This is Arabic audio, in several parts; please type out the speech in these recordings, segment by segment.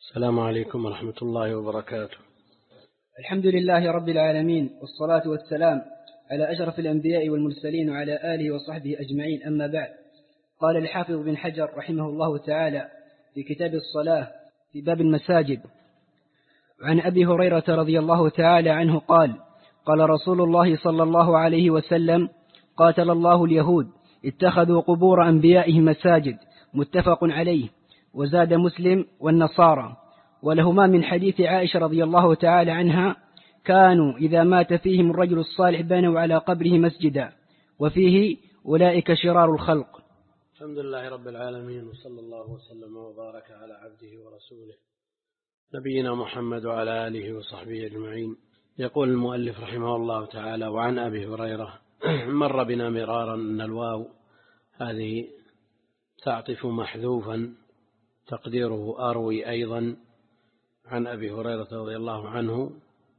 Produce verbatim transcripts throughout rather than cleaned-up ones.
السلام عليكم ورحمة الله وبركاته. الحمد لله رب العالمين، والصلاة والسلام على أشرف الأنبياء والمرسلين وعلى آله وصحبه أجمعين، أما بعد. قال الحافظ بن حجر رحمه الله تعالى في كتاب الصلاة في باب المساجد: عن أبي هريرة رضي الله تعالى عنه قال: قال رسول الله صلى الله عليه وسلم: قاتل الله اليهود اتخذوا قبور أنبيائهم مساجد، متفق عليه. وزاد مسلم: والنصارى. ولهما من حديث عائشة رضي الله تعالى عنها: كانوا إذا مات فيهم الرجل الصالح بنوا على قبره مسجدا، وفيه أولئك شرار الخلق. الحمد لله رب العالمين، وصلى الله وسلم وبارك على عبده ورسوله نبينا محمد وعلى آله وصحبه أجمعين. يقول المؤلف رحمه الله تعالى: وعن أبي هريرة. مر بنا مرارا أن الواو هذه تعطف محذوفا تقديره أروي أيضا عن أبي هريرة رضي الله عنه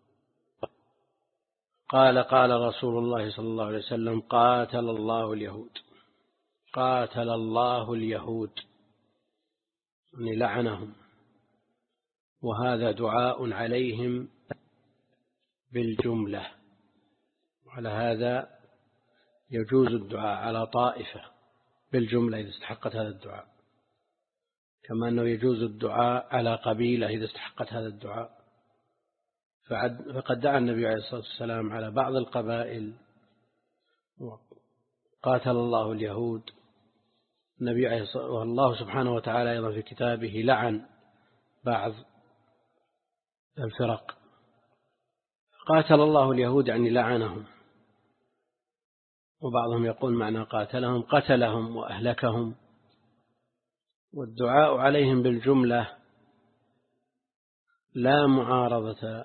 قال: قال رسول الله صلى الله عليه وسلم: قاتل الله اليهود. قاتل الله اليهود يعني لعنهم، وهذا دعاء عليهم بالجملة. وعلى هذا يجوز الدعاء على طائفة بالجملة إذا استحقت هذا الدعاء، كما أنه يجوز الدعاء على قبيلة إذا استحقت هذا الدعاء. فقد دعا النبي عليه الصلاة والسلام على بعض القبائل: قاتل الله اليهود. النبي عليه الصلاة والسلام والله سبحانه وتعالى أيضا في كتابه لعن بعض الفرق. قاتل الله اليهود يعني لعنهم، وبعضهم يقول معنى قاتلهم قتلهم وأهلكهم. والدعاء عليهم بالجملة لا معارضة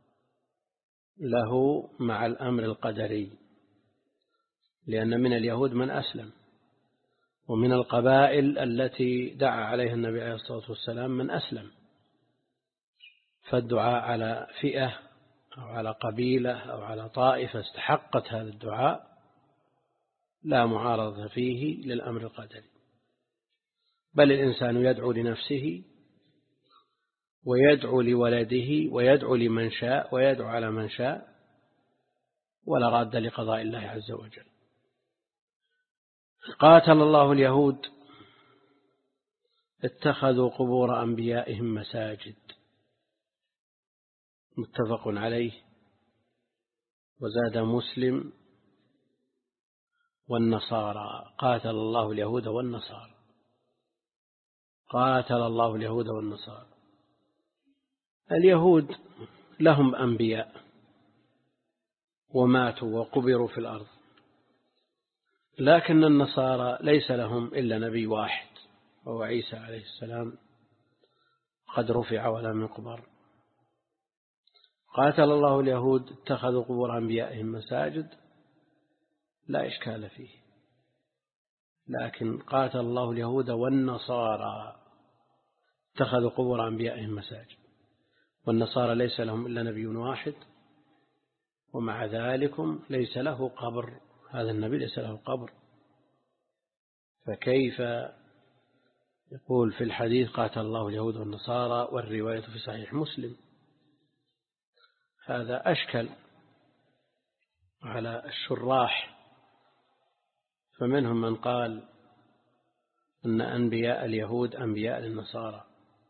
له مع الأمر القدري، لأن من اليهود من أسلم، ومن القبائل التي دعا عليها النبي عليه الصلاة والسلام من أسلم. فالدعاء على فئة أو على قبيلة أو على طائفة استحقت هذا الدعاء لا معارضة فيه للأمر القدري، بل الإنسان يدعو لنفسه ويدعو لولده ويدعو لمن شاء ويدعو على من شاء، ولا راد لقضاء الله عز وجل. قاتل الله اليهود اتخذوا قبور أنبيائهم مساجد، متفق عليه. وزاد مسلم: والنصارى. قاتل الله اليهود والنصارى. قاتل الله اليهود والنصارى. اليهود لهم أنبياء وماتوا وقبروا في الأرض، لكن النصارى ليس لهم إلا نبي واحد وهو عيسى عليه السلام، قد رفع ولم يقبر. قاتل الله اليهود اتخذوا قبور أنبيائهم مساجد، لا إشكال فيه، لكن قاتل الله اليهود والنصارى اتخذوا قبور أنبيائهم مساجد، والنصارى ليس لهم إلا نبي واحد، ومع ذلك ليس له قبر. هذا النبي ليس له قبر، فكيف يقول في الحديث قاتل الله اليهود والنصارى والرواية في صحيح مسلم؟ هذا أشكل على الشراح. فمنهم من قال أن أنبياء اليهود أنبياء للنصارى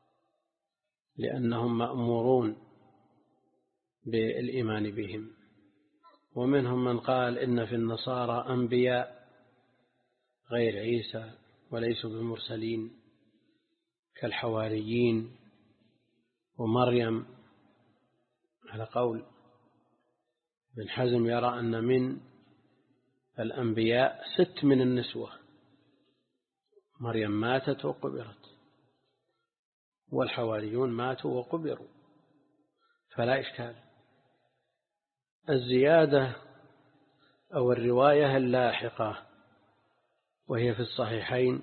لأنهم مأمورون بالإيمان بهم، ومنهم من قال إن في النصارى أنبياء غير عيسى وليسوا بمرسلين كالحواريين ومريم، على قول ابن حزم يرى أن من الأنبياء ست من النسوة: مريم ماتت وقبرت، والحواريون ماتوا وقبروا، فلا إشكال. الزيادة أو الرواية اللاحقة وهي في الصحيحين: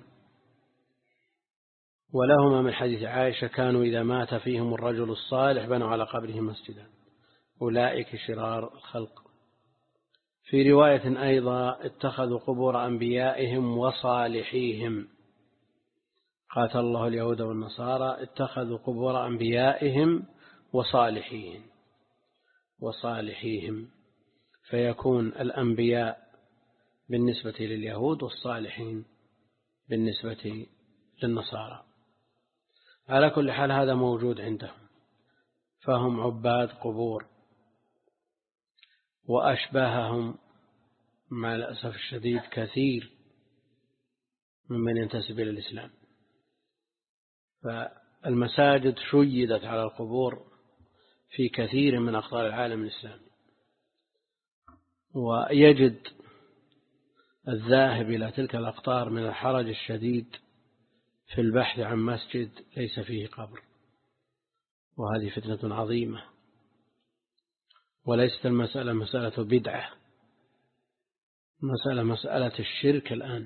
ولهما من حديث عائشة: كانوا إذا مات فيهم الرجل الصالح بنوا على قبره مسجدا، أولئك شرار الخلق. في رواية أيضا: اتخذوا قبور أنبيائهم وصالحيهم. قاتل الله اليهود والنصارى اتخذوا قبور أنبيائهم وصالحيهم وصالحيهم فيكون الأنبياء بالنسبة لليهود والصالحين بالنسبة للنصارى. على كل حال هذا موجود عندهم، فهم عباد قبور، وأشباههم مع الأسف الشديد كثير ممن ينتسب إلى الإسلام. فالمساجد شيدت على القبور في كثير من أقطار العالم الإسلامي، ويجد الذاهب إلى تلك الأقطار من الحرج الشديد في البحث عن مسجد ليس فيه قبر، وهذه فتنة عظيمة، وليست المسألة مسألة بدعة، مسألة مسألة الشرك. الآن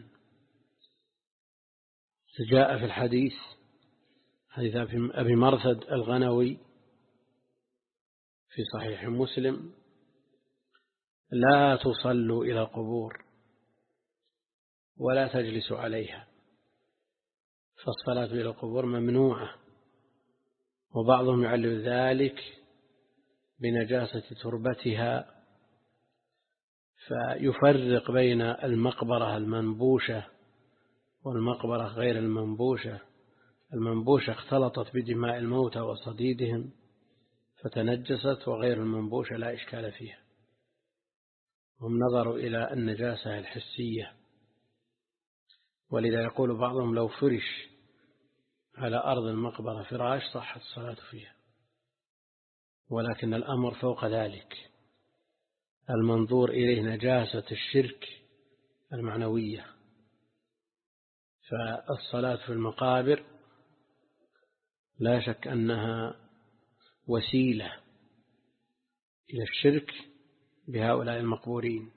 جاء في الحديث حديث أبي مرثد الغنوي في صحيح مسلم: لا تصلوا إلى القبور ولا تجلسوا عليها، فالصلاة إلى القبور ممنوعة. وبعضهم يعلل ذلك بنجاسة تربتها، فيفرق بين المقبرة المنبوشة والمقبرة غير المنبوشة. المنبوشة اختلطت بدماء الموتى وصديدهم فتنجست، وغير المنبوشة لا إشكال فيها. هم نظروا إلى النجاسة الحسية، ولذا يقول بعضهم لو فرش على أرض المقبرة فراش صحت الصلاة فيها، ولكن الأمر فوق ذلك، المنظور إليه نجاسة الشرك المعنوية. فالصلاة في المقابر لا شك أنها وسيلة إلى الشرك بهؤلاء المقبورين،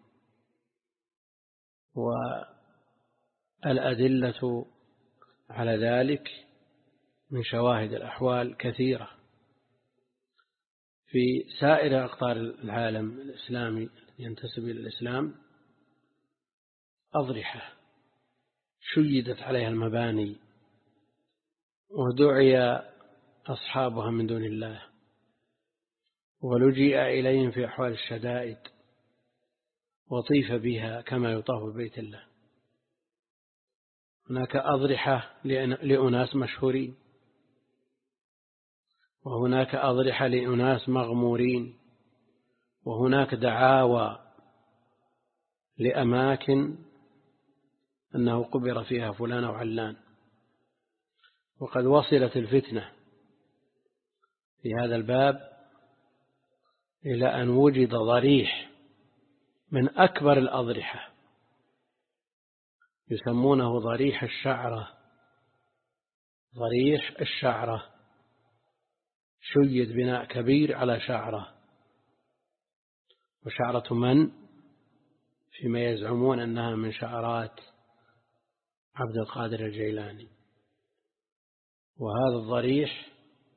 والأدلة على ذلك من شواهد الأحوال كثيرة في سائر أقطار العالم الإسلامي ينتسب إلى الإسلام. أضرحة شيدت عليها المباني ودعي أصحابها من دون الله، ولجئ إليهم في أحوال الشدائد، وطيف بها كما يطاف ببيت الله. هناك أضرحة لأناس مشهورين، وهناك أضرحة لأناس مغمورين، وهناك دعاوى لأماكن أنه قبر فيها فلان أو علان. وقد وصلت الفتنة في هذا الباب إلى أن وجد ضريح من أكبر الأضرحة يسمونه ضريح الشعرة. ضريح الشعرة شيد بناء كبير على شعرة، وشعرة من فيما يزعمون أنها من شعرات عبد القادر الجيلاني. وهذا الضريح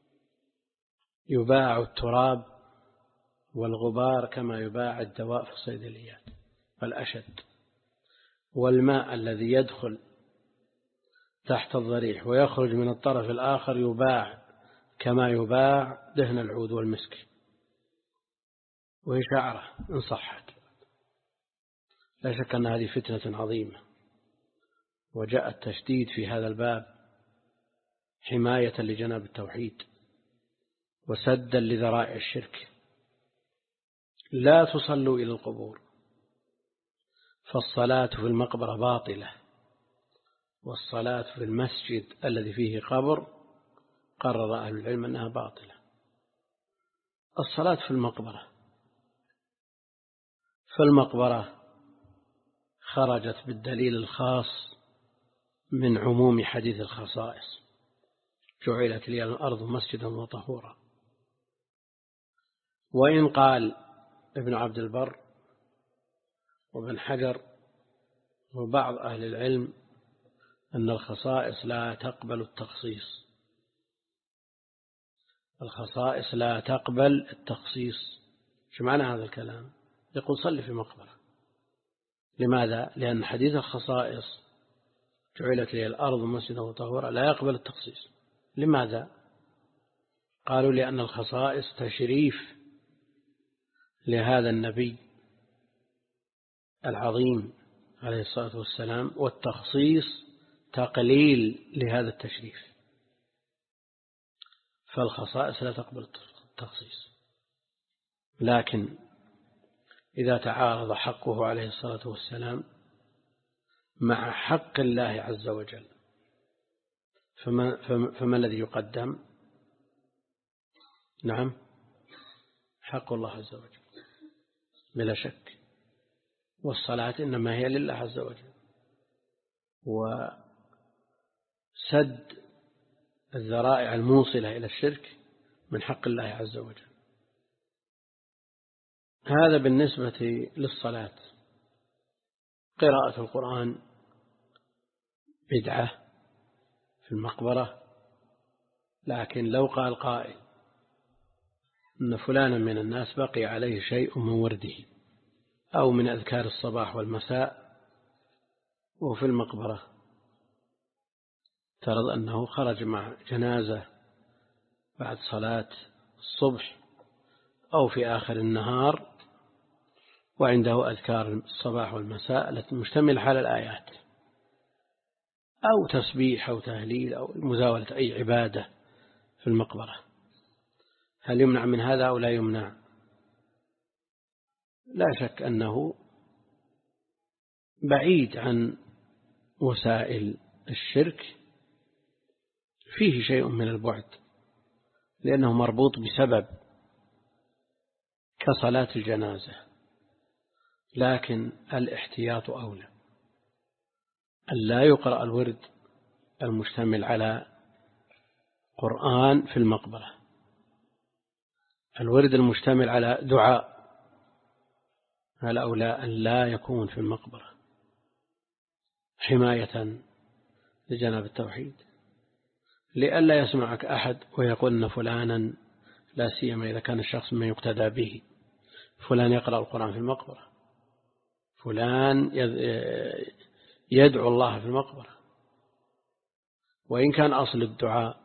يباع التراب والغبار كما يباع الدواء في الصيدليات فالأشد، والماء الذي يدخل تحت الضريح ويخرج من الطرف الآخر يباع كما يباع دهن العود والمسك، وهي شعرة إن صحت. لا شك أن هذه فتنة عظيمة، وجاء التشديد في هذا الباب حماية لجناب التوحيد وسدا لذرائع الشرك. لا تصلوا إلى القبور، فالصلاة في المقبرة باطلة، والصلاة في المسجد الذي فيه قبر قرر أهل العلم أنها باطلة. الصلاة في المقبرة فالمقبرة خرجت بالدليل الخاص من عموم حديث الخصائص: جعلت لي الأرض مسجدا وطهورا. وإن قال ابن عبد البر وابن حجر وبعض أهل العلم أن الخصائص لا تقبل التخصيص، الخصائص لا تقبل التخصيص. شو معنى هذا الكلام؟ يقول صلي في مقبرة. لماذا؟ لأن حديث الخصائص جعلت لي الأرض مسجدا وطهورا لا يقبل التخصيص. لماذا؟ قالوا لأن الخصائص تشريف لهذا النبي العظيم عليه الصلاة والسلام، والتخصيص تقليل لهذا التشريف، فالخصائص لا تقبل التخصيص. لكن إذا تعارض حقه عليه الصلاة والسلام مع حق الله عز وجل فما, فما, فما الذي يقدم؟ نعم، حق الله عز وجل بلا شك، والصلاة إنما هي لله عز وجل، وسد الذرائع الموصلة إلى الشرك من حق الله عز وجل. هذا بالنسبة للصلاة. قراءة القرآن بدعة في المقبرة، لكن لو قال قائل أن فلانا من الناس بقي عليه شيء من ورده أو من أذكار الصباح والمساء وفي المقبرة، ترض أنه خرج مع جنازة بعد صلاة الصبح أو في آخر النهار وعنده أذكار الصباح والمساء التي مشتملة على الآيات، أو تسبيح أو تهليل أو مزاولة أي عبادة في المقبرة، هل يمنع من هذا أو لا يمنع؟ لا شك أنه بعيد عن وسائل الشرك، فيه شيء من البعد لأنه مربوط بسبب كصلاة الجنازة، لكن الاحتياط أولى، أن لا يقرأ الورد المشتمل على قرآن في المقبرة. الورد المشتمل على دعاء هل أولى أن لا يكون في المقبرة حماية لجناب التوحيد، لئلا يسمعك أحد ويقول أن فلانا، لا سيما إذا كان الشخص من يقتدى به، فلان يقرأ القرآن في المقبرة، فلان يدعو الله في المقبرة، وإن كان أصل الدعاء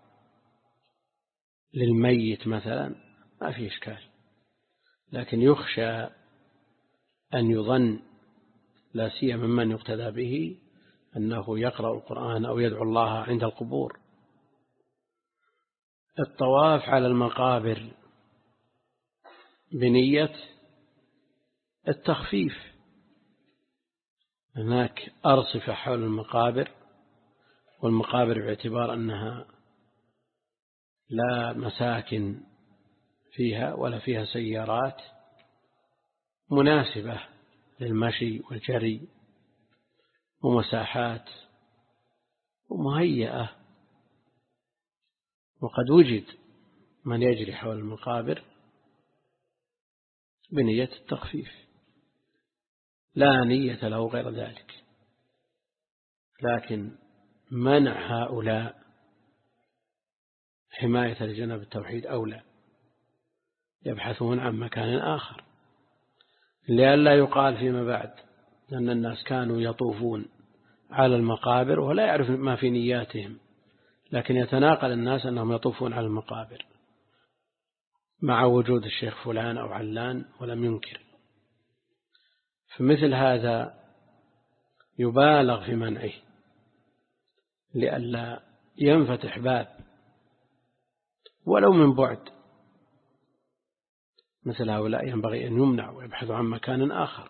للميت مثلا ما فيه إشكال، لكن يخشى أن يظن لا سيما ممن يقتدى به أنه يقرأ القرآن أو يدعو الله عند القبور. الطواف على المقابر بنية التخفيف، هناك أرصفة حول المقابر، والمقابر باعتبار أنها لا مساكن فيها ولا فيها سيارات مناسبة للمشي والجري، ومساحات ومهيئة، وقد وجد من يجري حول المقابر بنية التخفيف لا نية له غير ذلك. لكن منع هؤلاء حماية لجناب التوحيد أولى، يبحثون عن مكان آخر، لئلا يقال فيما بعد أن الناس كانوا يطوفون على المقابر ولا يعرف ما في نياتهم، لكن يتناقل الناس أنهم يطوفون على المقابر مع وجود الشيخ فلان أو علان ولم ينكر. فمثل هذا يبالغ في منعه لئلا ينفتح باب ولو من بعد. مثل هؤلاء ينبغي أن يمنع ويبحث عن مكان آخر.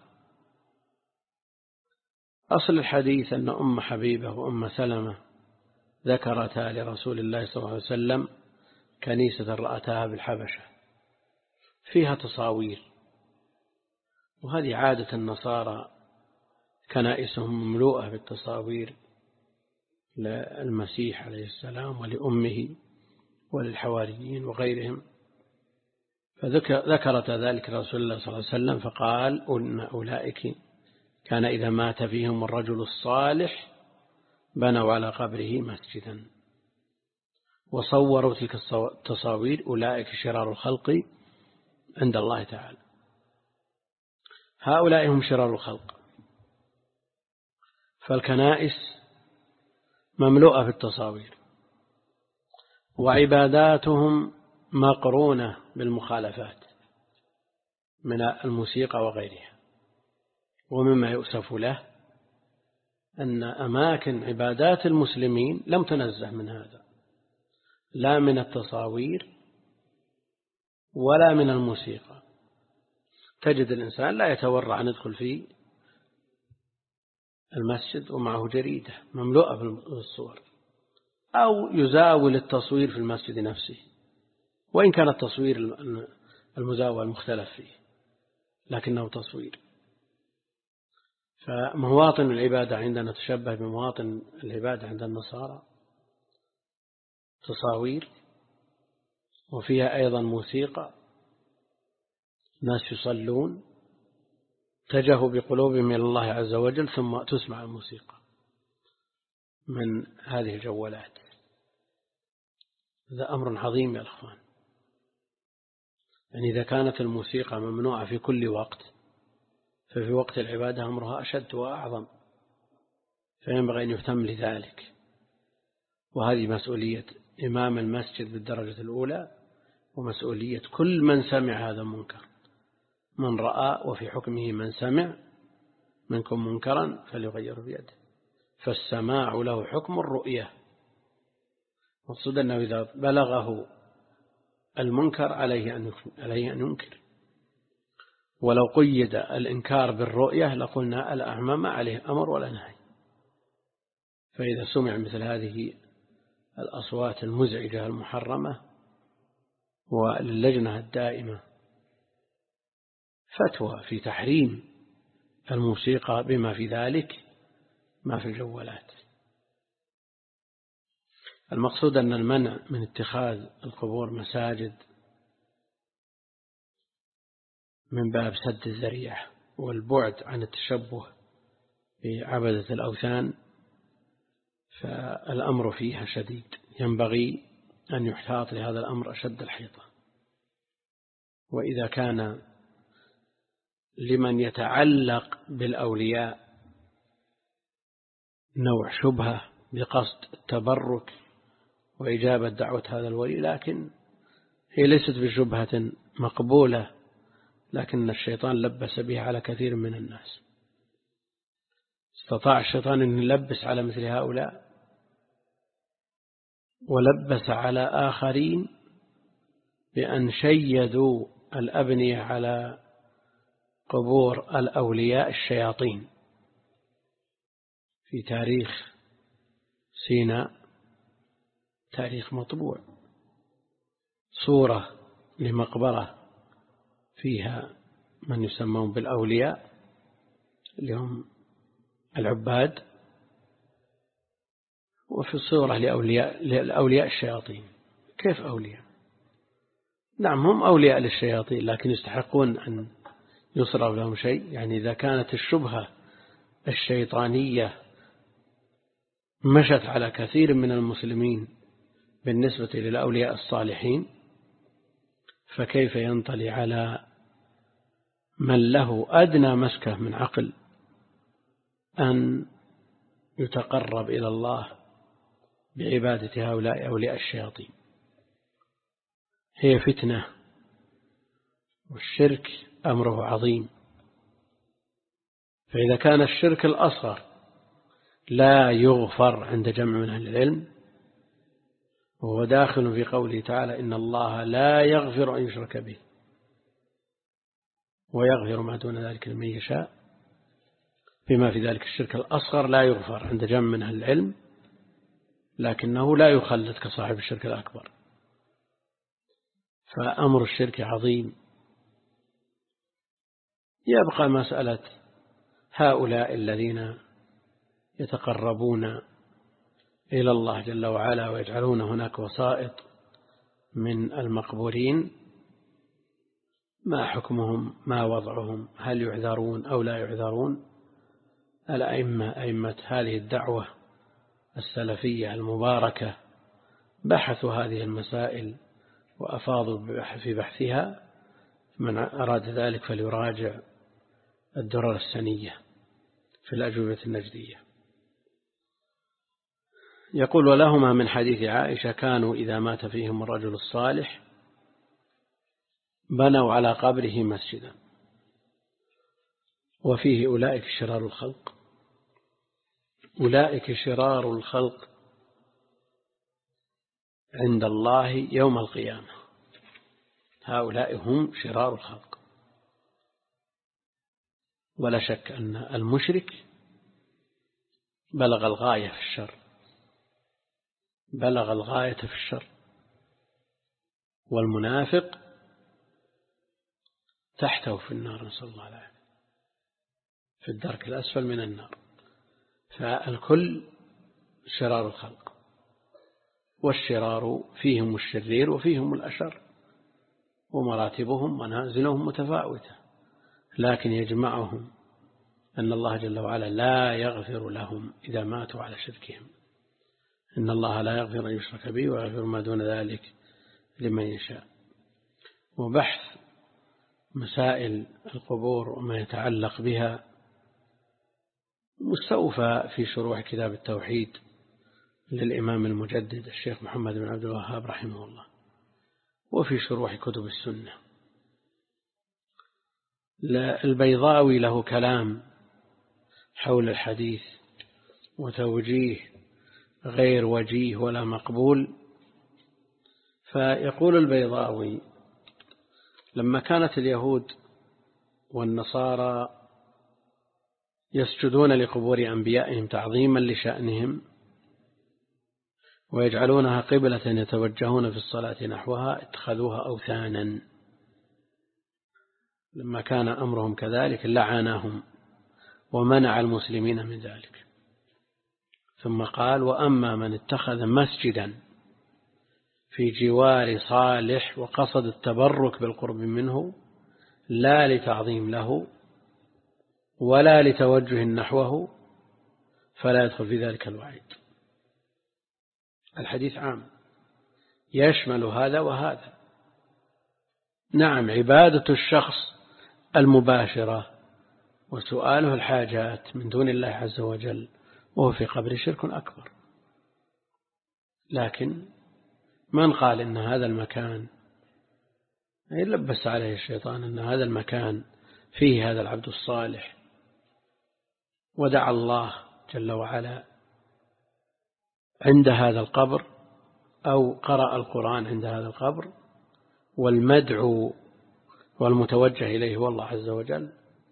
أصل الحديث أن أم حبيبة وأم سلمة ذكرتا لرسول الله صلى الله عليه وسلم كنيسة رأتها بالحبشة فيها تصاوير، وهذه عادة النصارى، كنائسهم مملوءة بالتصاوير للمسيح عليه السلام ولأمه وللحواريين وغيرهم، فذكرت ذلك رسول الله صلى الله عليه وسلم فقال أن أولئك كان إذا مات فيهم الرجل الصالح بنوا على قبره مسجدا وصوروا تلك التصاوير، أولئك شرار الخلق عند الله تعالى. هؤلاء هم شرار الخلق. فالكنائس مملوءة بالتصاوير، وعباداتهم مقرونة بالمخالفات من الموسيقى وغيرها. ومما يؤسف له أن أماكن عبادات المسلمين لم تنزه من هذا، لا من التصاوير ولا من الموسيقى. تجد الإنسان لا يتورع أن يدخل في المسجد ومعه جريدة مملوءة بالصور، أو يزاول التصوير في المسجد نفسه، وإن كان التصوير المزاول مختلف فيه لكنه تصوير. فمواطن العبادة عندنا تشبه بمواطن العبادة عند النصارى، تصاوير وفيها أيضا موسيقى، ناس يصلون اتجهوا بقلوبهم إلى الله عز وجل ثم تسمع الموسيقى من هذه الجوالات. هذا أمر عظيم يا أخوان. يعني إذا كانت الموسيقى ممنوعة في كل وقت، ففي وقت العبادة أمرها أشد وأعظم، فينبغي أن يهتم لذلك. وهذه مسؤولية إمام المسجد بالدرجة الأولى، ومسؤولية كل من سمع هذا المنكر. من رأى وفي حكمه من سمع منكم منكرا فليغيره بيده، فالسماع له حكم الرؤية. مقصود أنه إذا بلغه المنكر عليه أن عليه أن ينكر. ولو قيد الإنكار بالرؤية لقلنا الأعمى ما عليه أمر ولا نهي. فإذا سمع مثل هذه الأصوات المزعجة المحرمة، واللجنة الدائمة فتوى في تحريم الموسيقى بما في ذلك ما في الجوالات. المقصود أن المنع من اتخاذ القبور مساجد من باب سد الذريعة والبعد عن التشبه بعبدة الأوثان، فالأمر فيها شديد، ينبغي أن يحتاط لهذا الأمر أشد الحيطة. وإذا كان لمن يتعلق بالأولياء نوع شبهة بقصد التبرك وإجابة دعوة هذا الولي، لكن هي ليست بشبهة مقبولة، لكن الشيطان لبس بها على كثير من الناس. استطاع الشيطان أن يلبس على مثل هؤلاء، ولبس على آخرين بأن شيدوا الأبنية على قبور الأولياء الشياطين. في تاريخ سيناء، تاريخ مطبوع، صورة لمقبرة فيها من يسمون بالأولياء اللي هم العباد، وفي صورة لأولياء, لأولياء الشياطين. كيف أولياء؟ نعم هم أولياء للشياطين، لكن يستحقون أن يصرف لهم شيء. يعني إذا كانت الشبهة الشيطانية مشت على كثير من المسلمين بالنسبة للأولياء الصالحين، فكيف ينطلي على من له أدنى مسكة من عقل أن يتقرب إلى الله بعبادة هؤلاء أولياء الشياطين؟ هي فتنة، والشرك أمره عظيم. فإذا كان الشرك الأصغر لا يغفر عند جمع من أهل العلم، وهو داخل في قوله تعالى إن الله لا يغفر أن يشرك به ويغفر ما دون ذلك لمن يشاء، بما في ذلك الشرك الأصغر لا يغفر عند جمع من أهل العلم، لكنه لا يخلد كصاحب الشرك الأكبر. فأمر الشرك عظيم. يبقى مسألة هؤلاء الذين يتقربون إلى الله جل وعلا ويجعلون هناك وسائط من المقبورين، ما حكمهم؟ ما وضعهم؟ هل يعذرون أو لا يعذرون؟ الأئمة أئمة هذه الدعوة السلفية المباركة بحثوا هذه المسائل وأفاضوا في بحثها. من أراد ذلك فليراجع الدرر السنية في الأجوبة النجدية. يقول ولهما من حديث عائشة كانوا إذا مات فيهم الرجل الصالح بنوا على قبره مسجدا، وفيه أولئك شرار الخلق. أولئك شرار الخلق عند الله يوم القيامة، هؤلاء هم شرار الخلق. ولا شك أن المشرك بلغ الغاية في الشر، بلغ الغاية في الشر، والمنافق تحته في النار، نسأل الله العافية، في الدرك الأسفل من النار. فالكل شرار الخلق، والشرار فيهم الشرير وفيهم الأشر، ومراتبهم منازلهم متفاوتة، لكن يجمعهم أن الله جل وعلا لا يغفر لهم إذا ماتوا على شركهم. إن الله لا يغفر أن يشرك به ويغفر ما دون ذلك لمن يشاء. وبحث مسائل القبور وما يتعلق بها مستوفى في شروح كتاب التوحيد للإمام المجدد الشيخ محمد بن عبد الوهاب رحمه الله، وفي شروح كتب السنة. البيضاوي له كلام حول الحديث وتوجيه غير وجيه ولا مقبول. فيقول البيضاوي: لما كانت اليهود والنصارى يسجدون لقبور أنبيائهم تعظيما لشأنهم ويجعلونها قبلة يتوجهون في الصلاة نحوها، اتخذوها أوثانا. لما كان أمرهم كذلك لعناهم ومنع المسلمين من ذلك. ثم قال: وأما من اتخذ مسجدا في جوار صالح وقصد التبرك بالقرب منه لا لتعظيم له ولا لتوجه نحوه فلا يدخل في ذلك الوعيد. الحديث عام يشمل هذا وهذا. نعم، عبادة الشخص المباشرة وسؤاله الحاجات من دون الله عز وجل وهو في قبر شرك أكبر، لكن من قال إن هذا المكان يلبس عليه الشيطان أن هذا المكان فيه هذا العبد الصالح ودعا الله جل وعلا عند هذا القبر أو قرأ القرآن عند هذا القبر، والمدعو والمتوجه إليه هو الله عز وجل،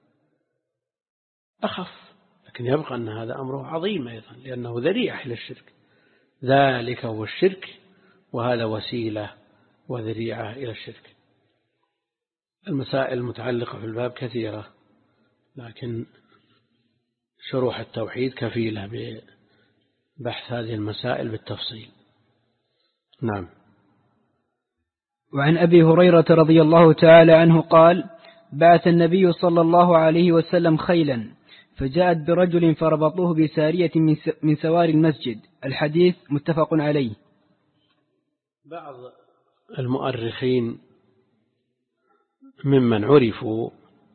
أخف. لكن يبقى أن هذا أمره عظيم أيضا، لأنه ذريعة إلى الشرك. ذلك هو الشرك، وهذا وسيلة وذريعة إلى الشرك. المسائل المتعلقة في الباب كثيرة، لكن شروح التوحيد كفيلة ببحث هذه المسائل بالتفصيل. نعم. وعن أبي هريرة رضي الله تعالى عنه قال: بعث النبي صلى الله عليه وسلم خيلا فجاءت برجل فربطوه بسارية من سوار المسجد. الحديث متفق عليه. بعض المؤرخين ممن عرفوا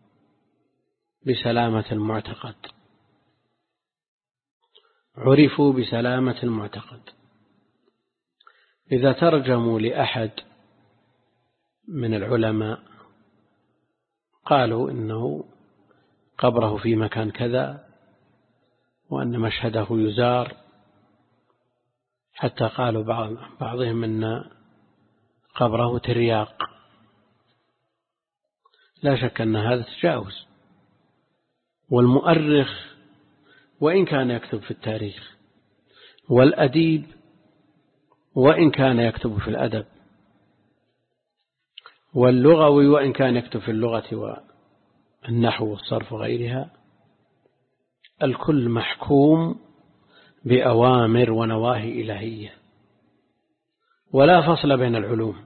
بسلامة المعتقد عرفوا بسلامة المعتقد إذا ترجموا لأحد من العلماء قالوا إنه قبره في مكان كذا وأن مشهده يزار، حتى قالوا بعض بعضهم أن قبره ترياق. لا شك أن هذا تجاوز. والمؤرخ وإن كان يكتب في التاريخ، والأديب وإن كان يكتب في الأدب، واللغوي وإن كان يكتب في اللغة والنحو والصرف وغيرها، الكل محكوم بأوامر ونواهي إلهية، ولا فصل بين العلوم.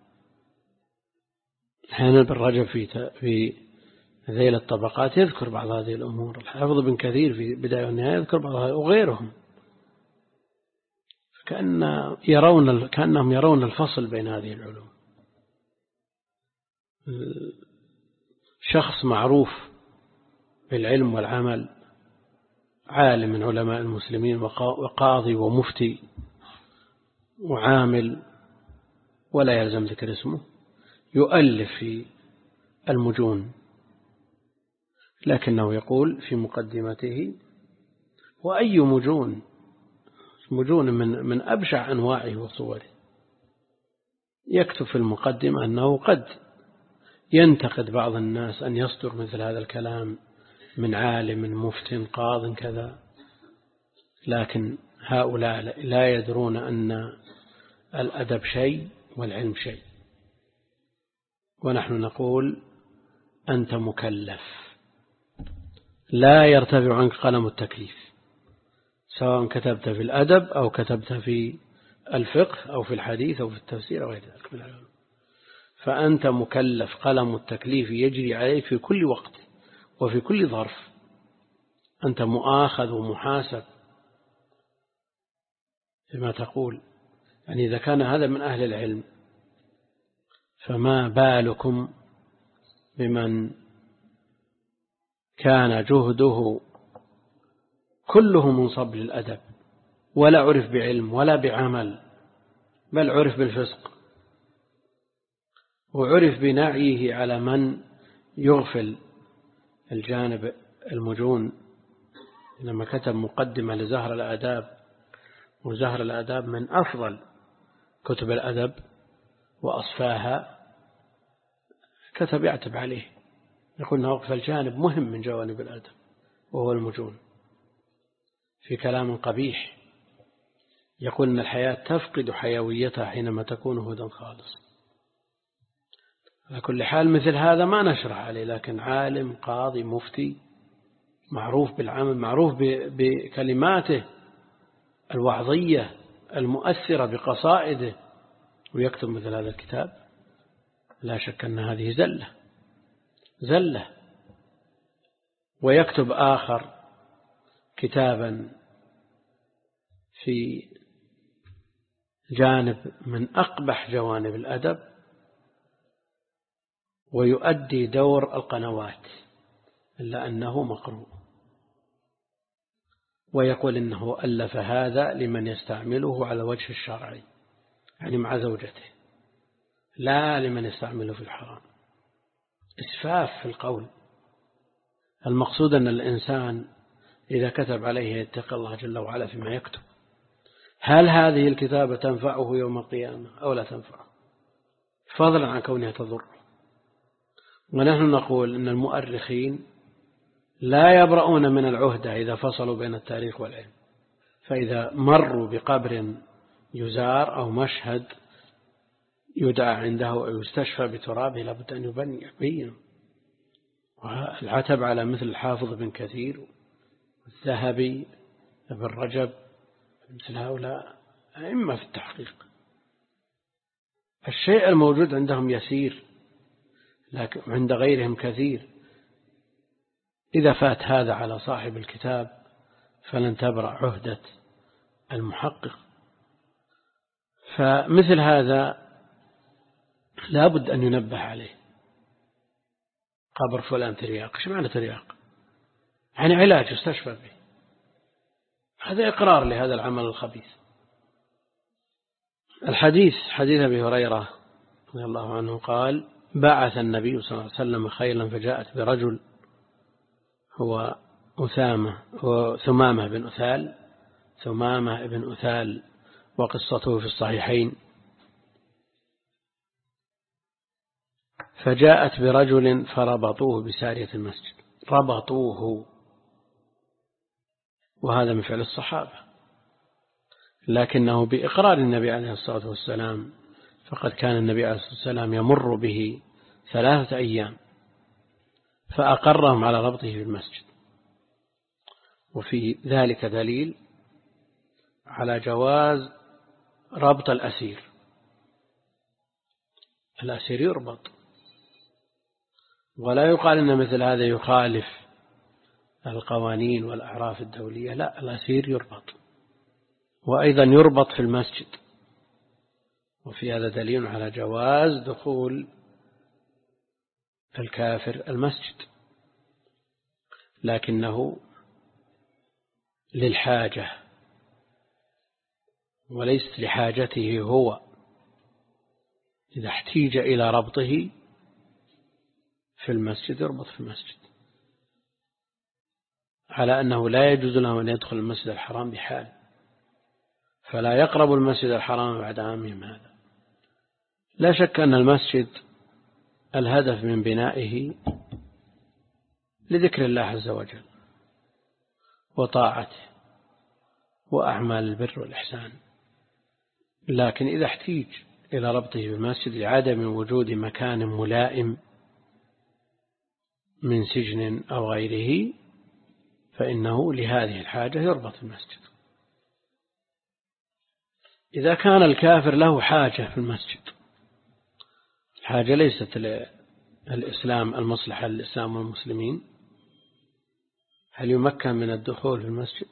حين ابن رجب في في ذيل الطبقات يذكر بعض هذه الأمور، الحافظ بن كثير في بداية والنهاية يذكر بعض هذه، وغيرهم كأن يرون كأنهم يرون الفصل بين هذه العلوم. شخص معروف بالعلم والعمل عالم من علماء المسلمين وقاضي ومفتي وعامل ولا يلزم ذكر اسمه يؤلف في المجون، لكنه يقول في مقدمته: وأي مجون؟ مجون من من أبشع أنواعه وصوره. يكتب في المقدمة أنه قد ينتقد بعض الناس أن يصدر مثل هذا الكلام من عالم مفت قاض كذا، لكن هؤلاء لا يدرون أن الأدب شيء والعلم شيء. ونحن نقول: أنت مكلف، لا يرتفع عنك قلم التكليف، سواء كتبت في الأدب أو كتبت في الفقه أو في الحديث أو في التفسير أو غير ذلك من العلوم. فأنت مكلف، قلم التكليف يجري عليك في كل وقت وفي كل ظرف، أنت مؤاخذ ومحاسب بما تقول. يعني إذا كان هذا من أهل العلم، فما بالكم بمن كان جهده كله منصب للأدب، ولا عرف بعلم ولا بعمل، بل عرف بالفسق، وعرف بنعيه على من يغفل الجانب المجون. لما كتب مقدمة لزهر الآداب، وزهر الآداب من أفضل كتب الأدب وأصفاها، كتب يعتب عليه، يقول أنه أغفل جانب مهم من جوانب الأدب وهو المجون، في كلام قبيح يقول أن الحياة تفقد حيويتها حينما تكون هدى خالص. على كل حال مثل هذا ما نشرح عليه، لكن عالم قاضي مفتي معروف بالعمل، معروف بكلماته الوعظية المؤثرة بقصائده، ويكتب مثل هذا الكتاب، لا شك أن هذه زلة زلة. ويكتب آخر كتابا في جانب من أقبح جوانب الأدب، ويؤدي دور القنوات، إلا أنه مقروء، ويقول إنه ألف هذا لمن يستعمله على وجه الشرعي، يعني مع زوجته، لا لمن يستعمله في الحرام. إسفاف في القول. المقصود أن الإنسان إذا كتب عليه يتقي الله جل وعلا فيما يكتب. هل هذه الكتابة تنفعه يوم القيامة أو لا تنفعه، فضلا عن كونها تضر؟ ونحن نقول أن المؤرخين لا يبرؤون من العهدة إذا فصلوا بين التاريخ والعلم، فإذا مروا بقبر يزار أو مشهد يدعى عنده أو يستشفى بترابه لابد أن يبين. والعتب على مثل الحافظ بن كثير والذهبي بن رجب، مثل هؤلاء أئمة في التحقيق. الشيء الموجود عندهم يسير، لكن عند غيرهم كثير. إذا فات هذا على صاحب الكتاب فلن تبرأ عهدة المحقق. فمثل هذا لا بد أن ينبه عليه. قبر فلان ترياق، إيش معنى ترياق؟ يعني علاج يستشفى به، هذا إقرار لهذا العمل الخبيث. الحديث حديث أبي هريرة رضي الله عنه قال: بعث النبي صلى الله عليه وسلم خيلا فجاءت برجل هو أثامة وثمامة بن أثال ثمامة بن أثال وقصته في الصحيحين. فجاءت برجل فربطوه بسارية المسجد، ربطوه، وهذا من فعل الصحابة، لكنه بإقرار النبي عليه الصلاة والسلام، فقد كان النبي عليه الصلاة والسلام يمر به ثلاثة أيام فأقرهم على ربطه في المسجد. وفي ذلك دليل على جواز ربط الأسير. الأسير يربط، ولا يقال أن مثل هذا يخالف القوانين والأعراف الدولية، لا، الأسير يربط، وأيضا يربط في المسجد. وفي هذا دليل على جواز دخول الكافر المسجد، لكنه للحاجة وليست لحاجته هو، إذا احتيج إلى ربطه في المسجد يربط في المسجد، على أنه لا يجوز له أن يدخل المسجد الحرام بحال، فلا يقرب المسجد الحرام بعد عامهم هذا. لا شك أن المسجد الهدف من بنائه لذكر الله عز وجل وطاعته وأعمال البر والإحسان، لكن إذا احتيج إلى ربطه بالمسجد لعدم وجود مكان ملائم من سجن أو غيره فإنه لهذه الحاجة يربط المسجد. إذا كان الكافر له حاجة في المسجد، الحاجة ليست للإسلام المصلحة للإسلام والمسلمين، هل يمكن من الدخول في المسجد؟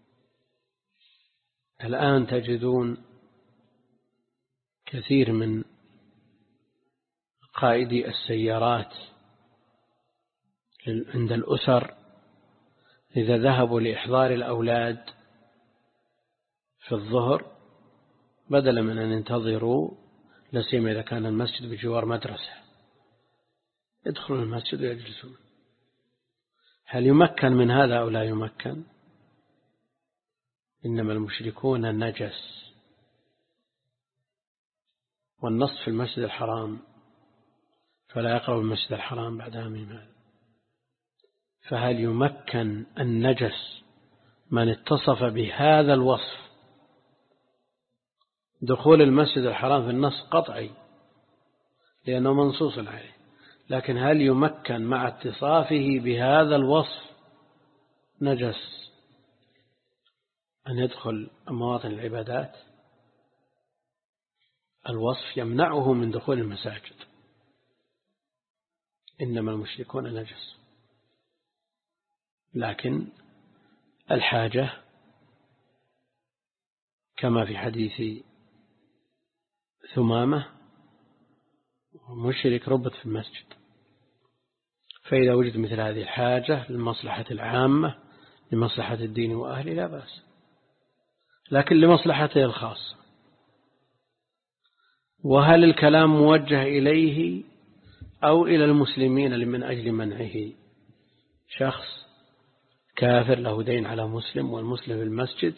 الآن تجدون كثير من قائدي السيارات عند الأسر إذا ذهبوا لإحضار الأولاد في الظهر بدلا من أن ينتظروا، لسيما إذا كان المسجد بجوار مدرسة، يدخلون المسجد ويجلسون. هل يمكن من هذا أو لا يمكن؟ إنما المشركون نجس، والنص في المسجد الحرام فلا يقرب المسجد الحرام بعد عامهم هذا. فهل يمكن النجس من اتصف بهذا الوصف دخول المسجد الحرام؟ في النص قطعي لأنه منصوص عليه، لكن هل يمكن مع اتصافه بهذا الوصف نجس أن يدخل مواطن العبادات؟ الوصف يمنعه من دخول المساجد. إنما المشركون نجس، لكن الحاجة كما في حديث ثمامة مشرك ربط في المسجد، فإذا وجد مثل هذه الحاجة للمصلحة العامة لمصلحة الدين وأهله لا بأس، لكن لمصلحته الخاصة. وهل الكلام موجه إليه أو إلى المسلمين من أجل منعه؟ شخص كافر له دين على مسلم والمسلم في المسجد،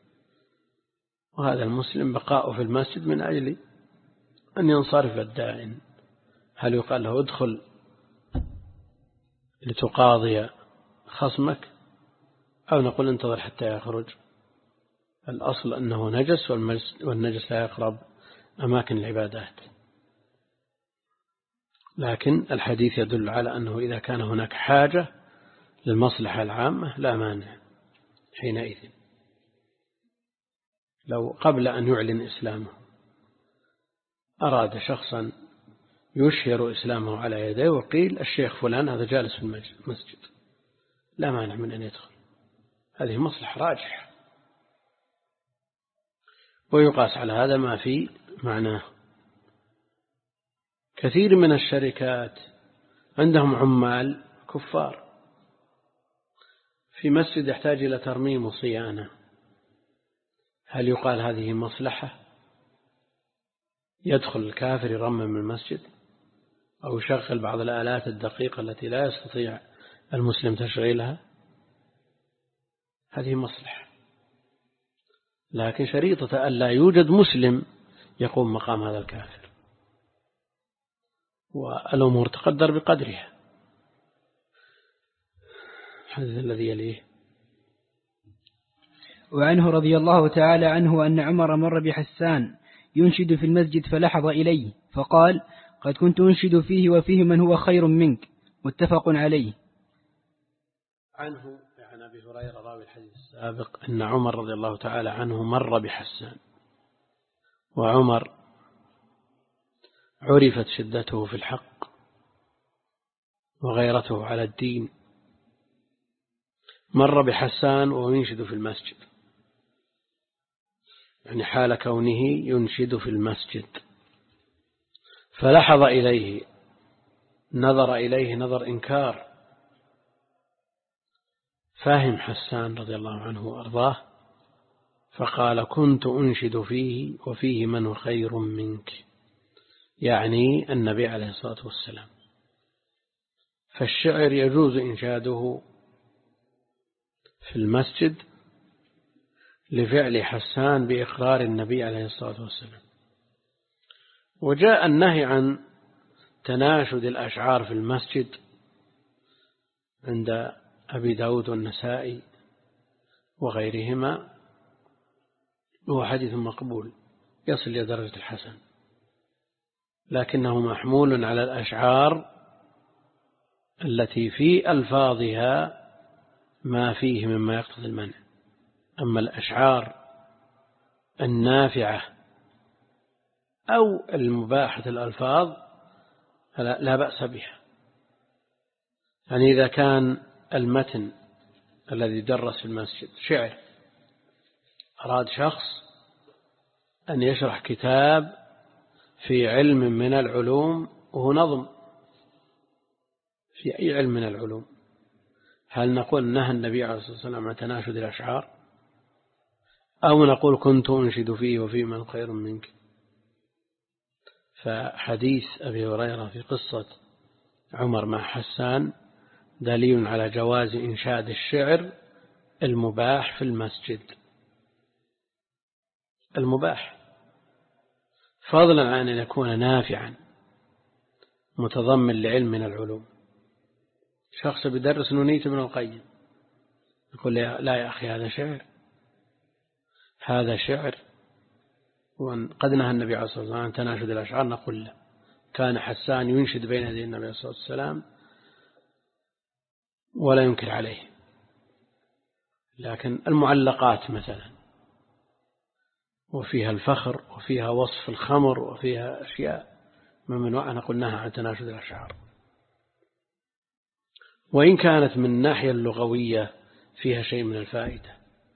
وهذا المسلم بقاؤه في المسجد من أجل أن ينصرف الدائن، هل يقال له ادخل لتقاضي خصمك أو نقول انتظر حتى يخرج؟ الأصل أنه نجس، والنجس لا يقرب أماكن العبادات، لكن الحديث يدل على أنه إذا كان هناك حاجة للمصلحة العامة لا مانع حينئذ. لو قبل أن يعلن إسلامه أراد شخصا يشهر إسلامه على يديه وقيل الشيخ فلان هذا جالس في المسجد، لا مانع من أن يدخل، هذه مصلحة راجحة. ويقاس على هذا ما في معناه. كثير من الشركات عندهم عمال كفار في مسجد يحتاج إلى ترميم وصيانة، هل يقال هذه مصلحة يدخل الكافر يرمم المسجد أو يشغل بعض الآلات الدقيقة التي لا يستطيع المسلم تشغيلها؟ هذه مصلحة، لكن شريطة أن لا يوجد مسلم يقوم مقام هذا الكافر، والأمور تقدر بقدرها. هذا الذي يليه. وعنه رضي الله تعالى عنه أن عمر مر بحسان ينشد في المسجد فلحظ إليه فقال قد كنت أنشد فيه وفيه من هو خير منك، متفق عليه. عنه عن أبي هريرة راوي الحديث السابق أن عمر رضي الله تعالى عنه مر بحسان، وعمر عرفت شدته في الحق وغيرته على الدين، مر بحسان وهو ينشد في المسجد، يعني حال كونه ينشد في المسجد، فلحظ إليه، نظر إليه نظر إنكار، فهم حسان رضي الله عنه وأرضاه فقال كنت أنشد فيه وفيه من خير منك، يعني النبي عليه الصلاة والسلام. فالشعر يجوز إنشاده في المسجد لفعل حسان بإقرار النبي عليه الصلاة والسلام. وجاء النهي عن تناشد الأشعار في المسجد عند أبي داود والنسائي وغيرهما، هو حديث مقبول يصل إلى درجة الحسن، لكنه محمول على الأشعار التي في ألفاظها ما فيه مما يقتضي المنع. أما الأشعار النافعة أو المباحة الألفاظ لا بأس بها. يعني إذا كان المتن الذي درس في المسجد شعر، أراد شخص أن يشرح كتاب في علم من العلوم وهو نظم في أي علم من العلوم، هل نقول نهى النبي عليه الصلاة والسلام عن تناشد الأشعار، أو نقول كنت أنشد فيه وفيه من خير منك؟ فحديث أبي هريرة في قصة عمر مع حسان دليل على جواز إنشاد الشعر المباح في المسجد، المباح، فضلا عن أن يكون نافعا متضمن لعلم من العلوم. شخص بدرس نونية ابن القيم يقول لا يا أخي هذا شعر، هذا شعر، وقد نهى النبي عليه الصلاة والسلام عن تناشد الأشعار، نقول لا، كان حسان ينشد بين يدي النبي عليه الصلاة والسلام ولا ينكر عليه. لكن المعلقات مثلا وفيها الفخر وفيها وصف الخمر وفيها أشياء ممنوعة، نقول نهى عن تناشد الأشعار، وإن كانت من الناحية اللغوية فيها شيء من الفائدة،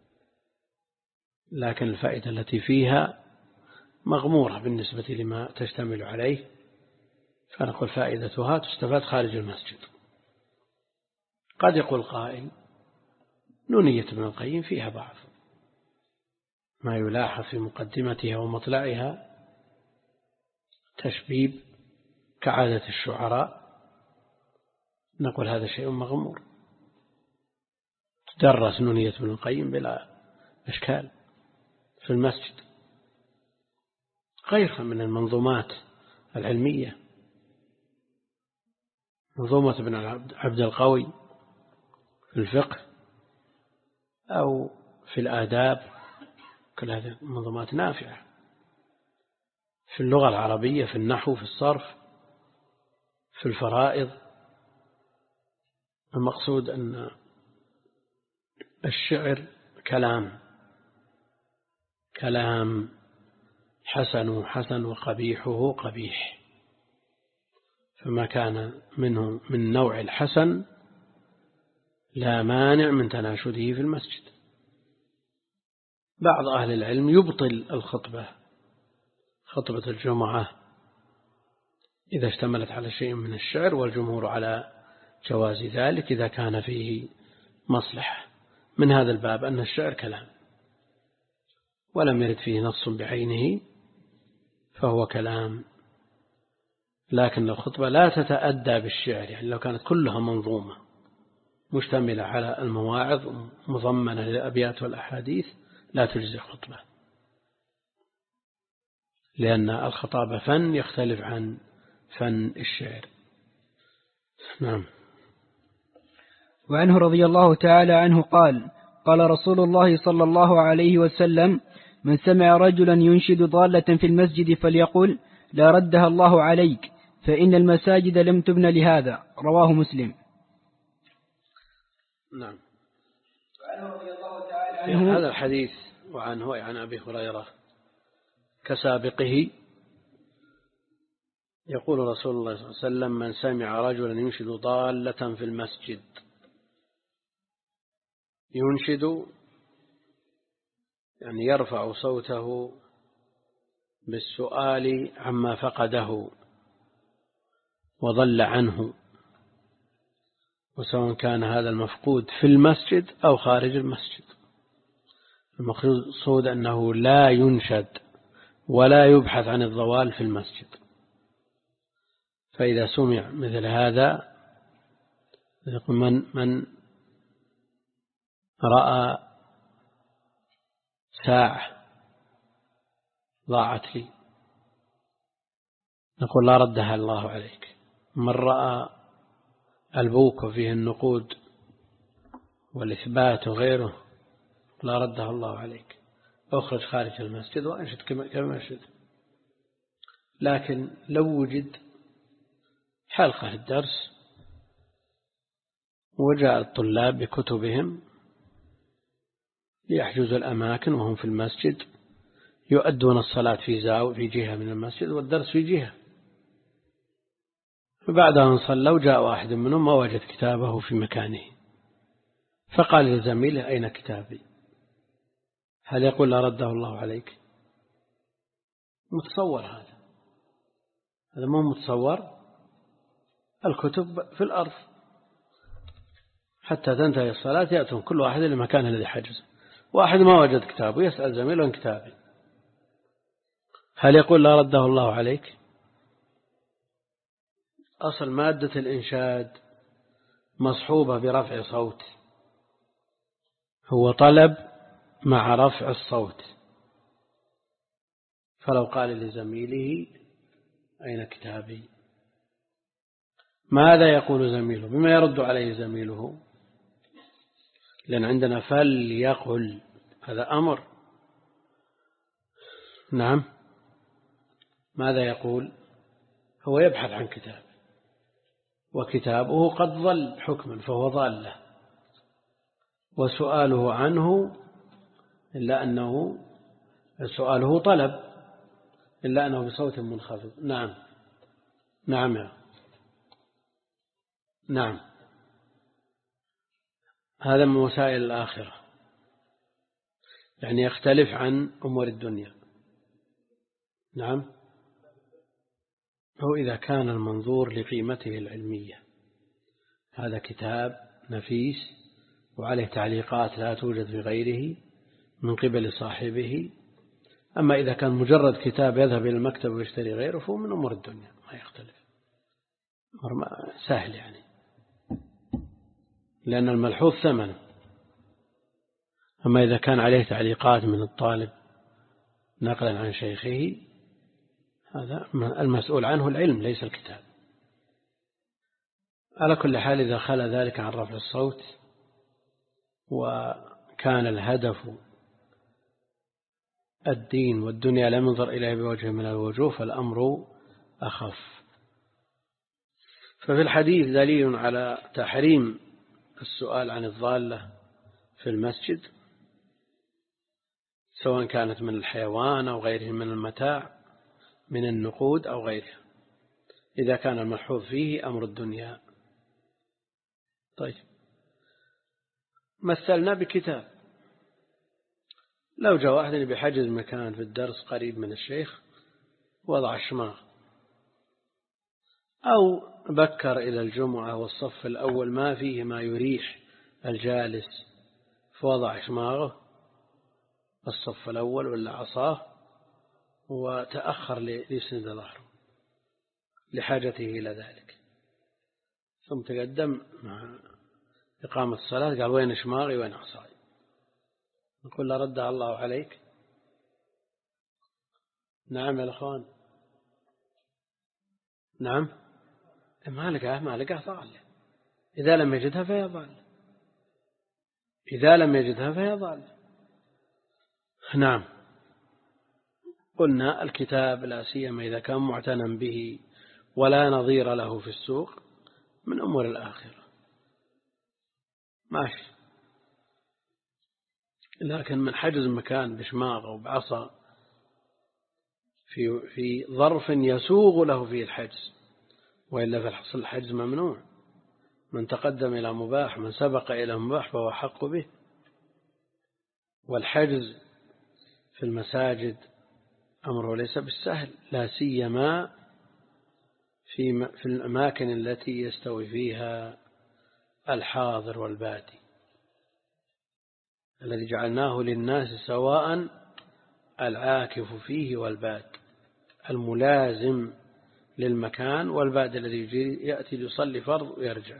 لكن الفائدة التي فيها مغمورة بالنسبة لما تشتمل عليه، فنقول فائدتها تستفاد خارج المسجد. قد يقول قائل نونية ابن القيم فيها بعض ما يلاحظ في مقدمتها ومطلعها تشبيب كعادة الشعراء، نقول هذا شيء مغمور، تدرس نونية ابن القيم بلا إشكال في المسجد، غيرها من المنظومات العلمية، منظومة ابن عبد القوي في الفقه أو في الآداب، كل هذه منظومات نافعة في اللغة العربية، في النحو، في الصرف، في الفرائض. المقصود أن الشعر كلام، كلام حسن حسن وقبيحه قبيح، فما كان منه من نوع الحسن لا مانع من تناشده في المسجد. بعض أهل العلم يبطل الخطبة، خطبة الجمعة، إذا اشتملت على شيء من الشعر، والجمهور على جواز ذلك إذا كان فيه مصلحة. من هذا الباب أن الشعر كلام ولم يرد فيه نص بعينه فهو كلام، لكن الخطبة لا تتأدى بالشعر، يعني لو كانت كلها منظومة مشتملة على المواعظ مضمنة للأبيات والأحاديث لا تجزي خطبة، لأن الخطابة فن يختلف عن فن الشعر. نعم. وعنه رضي الله تعالى عنه قال: قال رسول الله صلى الله عليه وسلم: من سمع رجلا ينشد ضالة في المسجد فليقل لا ردها الله عليك، فإن المساجد لم تبن لهذا. رواه مسلم. نعم. وعنه رضي الله تعالى عنه هذا الحديث وعنه عن أبي هريرة كسابقه، يقول رسول الله صلى الله عليه وسلم: من سمع رجلا ينشد ضالة في المسجد. ينشد يعني يرفع صوته بالسؤال عما فقده وضل عنه، وسواء كان هذا المفقود في المسجد أو خارج المسجد. المقصود أنه لا ينشد ولا يبحث عن الضوال في المسجد. فإذا سمع مثل هذا يقول من من رأى ساعة ضاعت لي، نقول لا ردها الله عليك. من رأى البوك وفيه النقود والإثبات وغيره لا ردها الله عليك، أخرج خارج المسجد وأنشد كما أنشد. لكن لو وجد حلقة الدرس وجاء الطلاب بكتبهم ليحجزوا الأماكن وهم في المسجد يؤدون الصلاة في زاوية في جهة من المسجد والدرس في جهة، فبعد أن صلوا جاء واحد منهم ما وجد كتابه في مكانه فقال لزميله أين كتابي؟ هل يقول لا رده الله عليك؟ متصور هذا هذا مو متصور. الكتب في الأرض حتى تنتهي الصلاة يأتون كل واحد لمكانه الذي حجز. واحد ما وجد كتابه يسأل زميله عن كتابي، هل يقول لا رده الله عليك؟ أصل مادة الإنشاد مصحوبة برفع صوت، هو طلب مع رفع الصوت. فلو قال لزميله أين كتابي؟ ماذا يقول زميله؟ بما يرد عليه زميله؟ لأن عندنا فليقل هذا أمر. نعم، ماذا يقول؟ هو يبحث عن كتاب وكتابه قد ضل حكما فهو ضاله، وسؤاله عنه إلا أنه سؤاله طلب إلا أنه بصوت منخفض. نعم نعم يا. نعم، هذا من وسائل الآخرة، يعني يختلف عن أمور الدنيا. نعم، هو إذا كان المنظور لقيمته العلمية، هذا كتاب نفيس وعليه تعليقات لا توجد في غيره من قبل صاحبه. أما إذا كان مجرد كتاب يذهب إلى المكتب ويشتري غيره فهو من أمور الدنيا ما يختلف، سهل يعني، لأن الملحوظ ثمن. أما إذا كان عليه تعليقات من الطالب نقلا عن شيخه هذا المسؤول عنه العلم ليس الكتاب. على كل حال إذا خلى ذلك عن رفع الصوت وكان الهدف الدين والدنيا لم ينظر إليه بوجه من الوجوه فالأمر أخف. ففي الحديث دليل على تحريم السؤال عن الضالة في المسجد سواء كانت من الحيوان أو غيره من المتاع من النقود أو غيره إذا كان الملحوظ فيه أمر الدنيا. طيب، مثلنا بكتاب، لو جاء واحد بحجز مكان في الدرس قريب من الشيخ وضع الشماغ أو بكر إلى الجمعة والصف الأول ما فيه ما يريح الجالس فوضع شماغه الصف الأول ولا عصاه وتأخر ليسند ظهره لحاجته إلى ذلك، ثم تقدم مع إقامة الصلاة قال وين شماغي وين عصاي؟ نقول لا ردها الله عليك. نعم يا الأخوان. نعم، ما لقاه ما لقاه ضال، إذا لم يجدها فهي ضال، إذا لم يجدها فهي ضال. نعم، قلنا الكتاب لا سيما إذا كان معتنى به ولا نظير له في السوق من أمور الآخرة ماشي، لكن من حجز مكان بشماغ أو بعصا في في ظرف يسوغ له فيه الحجز، وإلا في الحصل الحجز ممنوع. من تقدم إلى مباح من سبق إلى مباح فهو حق به. والحجز في المساجد أمره ليس بالسهل، لا سيما في في الأماكن التي يستوي فيها الحاضر والبادي الذي جعلناه للناس سواء العاكف فيه والباد، الملازم للمكان والباد الذي يأتي ليصلي فرض ويرجع،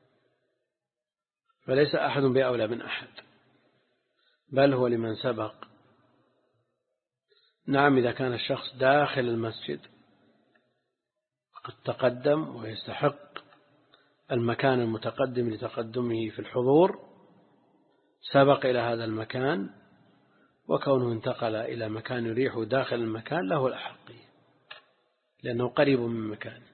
فليس أحد بأولى من أحد، بل هو لمن سبق. نعم إذا كان الشخص داخل المسجد قد تقدم ويستحق المكان المتقدم لتقدمه في الحضور، سبق إلى هذا المكان، وكونه انتقل إلى مكان يريحه داخل المكان له الأحقية لأنه قريب من مكانه.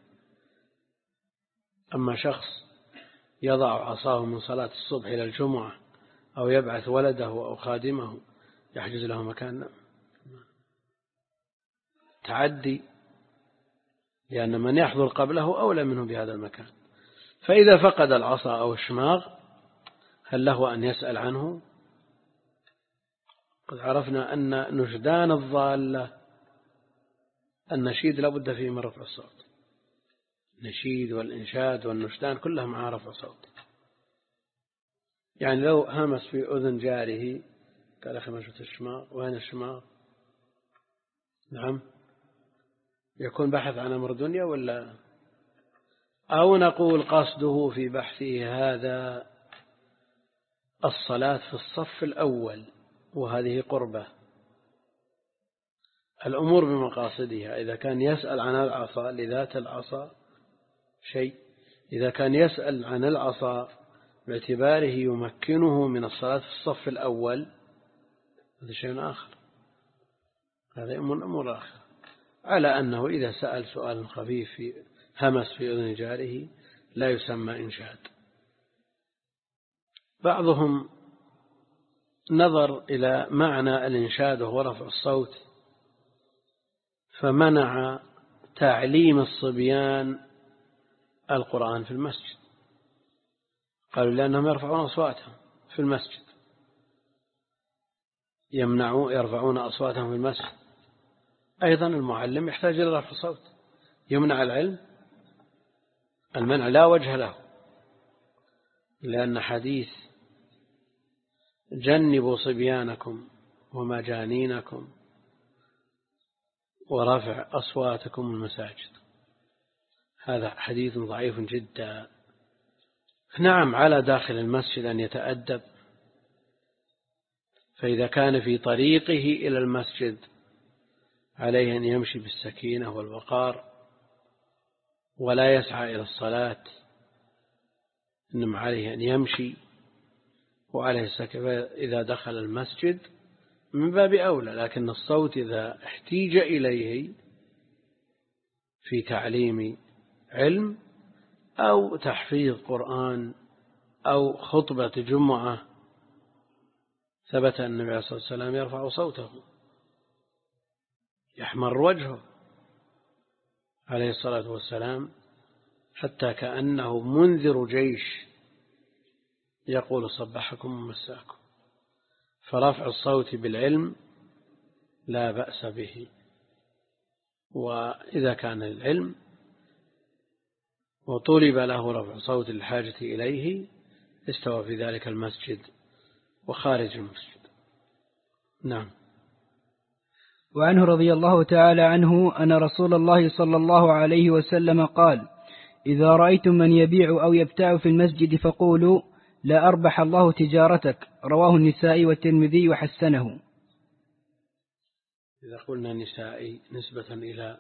أما شخص يضع عصاه من صلاة الصبح إلى الجمعة أو يبعث ولده أو خادمه يحجز له مكان، تعدي، لأن من يحضر قبله أولى منه بهذا المكان. فإذا فقد العصا أو الشماغ هل له أن يسأل عنه؟ قد عرفنا أن نشدان الضالة النشيد لابد فيه من رفع الصوت، النشيد والإنشاد والنشدان كلها مع رفع صوت. يعني لو همس في أذن جاره قال أخي ما شفت الشماغ، وين الشماغ؟ نعم، يكون بحث عن أمر دنيا ولا؟ أو نقول قصده في بحثه هذا الصلاة في الصف الأول، وهذه قربة. الأمور بمقاصدها، إذا كان يسأل عن العصا لذات العصا شيء، إذا كان يسأل عن العصا باعتباره يمكنه من الصلاة في الصف الأول هذا شيء آخر، هذا أمر آخر. على أنه إذا سأل سؤال خفيف في همس في أذن جاره لا يسمى إنشاد. بعضهم نظر إلى معنى الإنشاد وهو رفع الصوت فمنع تعليم الصبيان القرآن في المسجد، قالوا لأنهم يرفعون أصواتهم في المسجد، يمنعون يرفعون أصواتهم في المسجد. أيضا المعلم يحتاج إلى رفع الصوت، يمنع العلم؟ المنع لا وجه له، لأن حديث جنبوا صبيانكم ومجانينكم ورفع أصواتكم المساجد هذا حديث ضعيف جدا. نعم على داخل المسجد أن يتأدب، فإذا كان في طريقه إلى المسجد عليه أن يمشي بالسكينة والوقار ولا يسعى إلى الصلاة، إنما عليه أن يمشي وعليه السكينة إذا دخل المسجد من باب أولى. لكن الصوت إذا احتيج إليه في تعليم علم أو تحفيظ قرآن أو خطبة جمعة ثبت أن النبي صلى الله عليه وسلم يرفع صوته يحمر وجهه عليه الصلاة والسلام حتى كأنه منذر جيش يقول صبحكم ومساكم. فرفع الصوت بالعلم لا بأس به، وإذا كان العلم وطلب له رفع صوت الحاجة إليه استوى في ذلك المسجد وخارج المسجد. نعم. وعنه رضي الله تعالى عنه أن رسول الله صلى الله عليه وسلم قال: إذا رأيتم من يبيع أو يبتاع في المسجد فقولوا لا أربح الله تجارتك. رواه النسائي والترمذي وحسنه. إذا قلنا نسائي نسبة إلى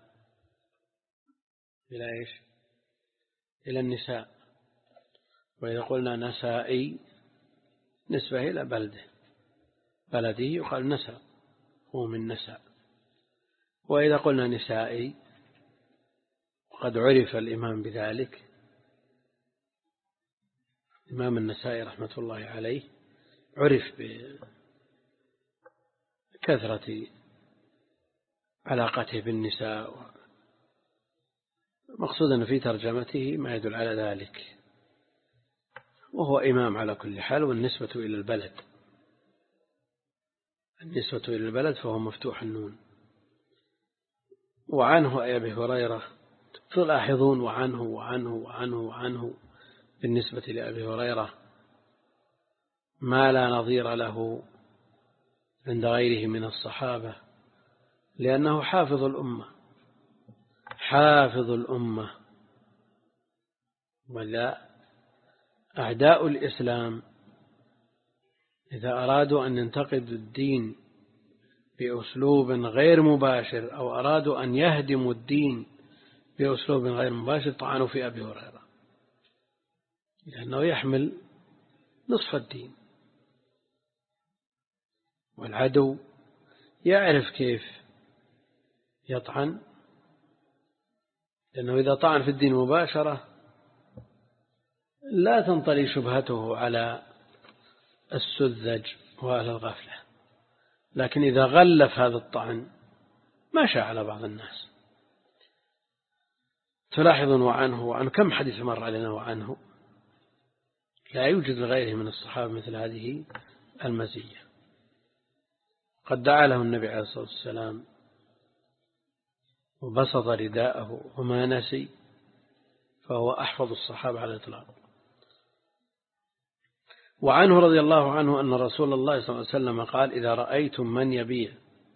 إلى إيش؟ إلى النساء. وإذا قلنا نسائي نسبة إلى بلده، بلده يقال نساء، هو من نساء. وإذا قلنا نسائي وقد عرف الإمام بذلك، الإمام النسائي رحمة الله عليه عرف بكثرة علاقته بالنساء، مقصودا في ترجمته ما يدل على ذلك، وهو إمام على كل حال. والنسبة إلى البلد، النسبة إلى البلد فهو مفتوح النون. وعنه أي أبي هريرة تلاحظون وعنه وعنه وعنه وعنه بالنسبة لأبي هريرة ما لا نظير له عند غيره من الصحابة، لأنه حافظ الأمة حافظ الأمة ولا أعداء الإسلام إذا أرادوا أن ينتقدوا الدين بأسلوب غير مباشر أو أرادوا أن يهدموا الدين بأسلوب غير مباشر طعنوا في أبي هريرة، لأنه يحمل نصف الدين، والعدو يعرف كيف يطعن، لأنه إذا طعن في الدين مباشرة لا تنطلي شبهته على السذج وعلى الغفلة، لكن إذا غلف هذا الطعن ماشى على بعض الناس. تلاحظون وعنه وعن كم حديث مر علينا وعنه لا يوجد لغيره من الصحابة مثل هذه المزية. قد دعا له النبي عليه الصلاة والسلام وبسط رداءه وما نسي، فهو أحفظ الصحابة على الإطلاق. وعنه رضي الله عنه أن رسول الله صلى الله عليه وسلم قال: إذا رأيتم من يبيع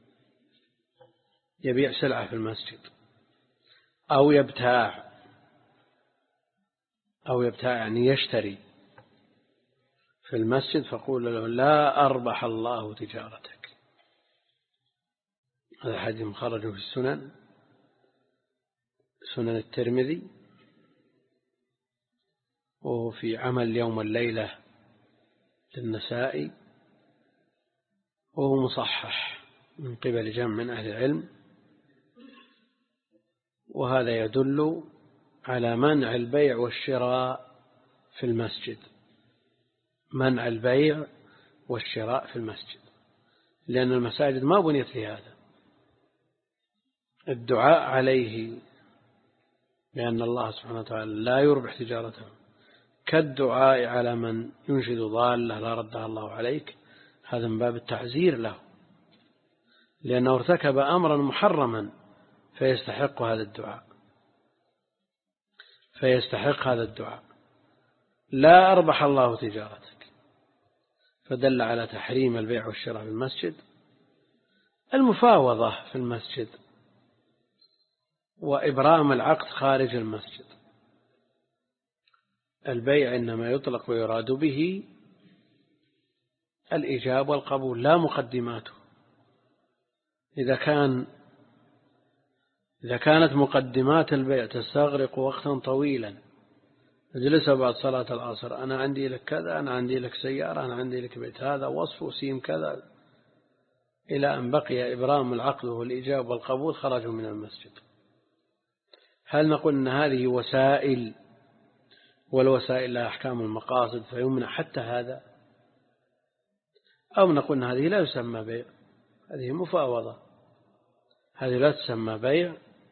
يبيع سلعة في المسجد أو يبتاع أو يبتاع يعني يشتري في المسجد فقول له: لا أربح الله تجارتك. هذا حديث مخرج في السنن سنن الترمذي، وهو في عمل يوم الليلة للنسائي، وهو مصحح من قبل جمع من أهل العلم، وهذا يدل على منع البيع والشراء في المسجد، منع البيع والشراء في المسجد، لأن المساجد ما بنيت لهذا. الدعاء عليه لأن الله سبحانه وتعالى لا يربح تجارته كالدعاء على من ينشد ضالة لا ردها الله عليك، هذا من باب التعزير له، لأنه ارتكب أمرا محرما فيستحق هذا الدعاء فيستحق هذا الدعاء لا أربح الله تجارتك، فدل على تحريم البيع والشراء في المسجد. المفاوضة في المسجد وإبرام العقد خارج المسجد. البيع إنما يطلق ويراد به الإيجاب والقبول لا مقدماته. إذا كان إذا كانت مقدمات البيع تستغرق وقتا طويلا، اجلس بعد صلاة العصر: أنا عندي لك كذا، أنا عندي لك سيارة، أنا عندي لك بيت، هذا وصف وسيم كذا، إلى أن بقي إبرام العقد والإيجاب والقبول خرجوا من المسجد. هل نقول أن هذه وسائل والوسائل لها أحكام المقاصد فيمنع حتى هذا، أو نقول أن هذه لا يسمى بيع، هذه مفاوضة، هذه لا تسمى بيع،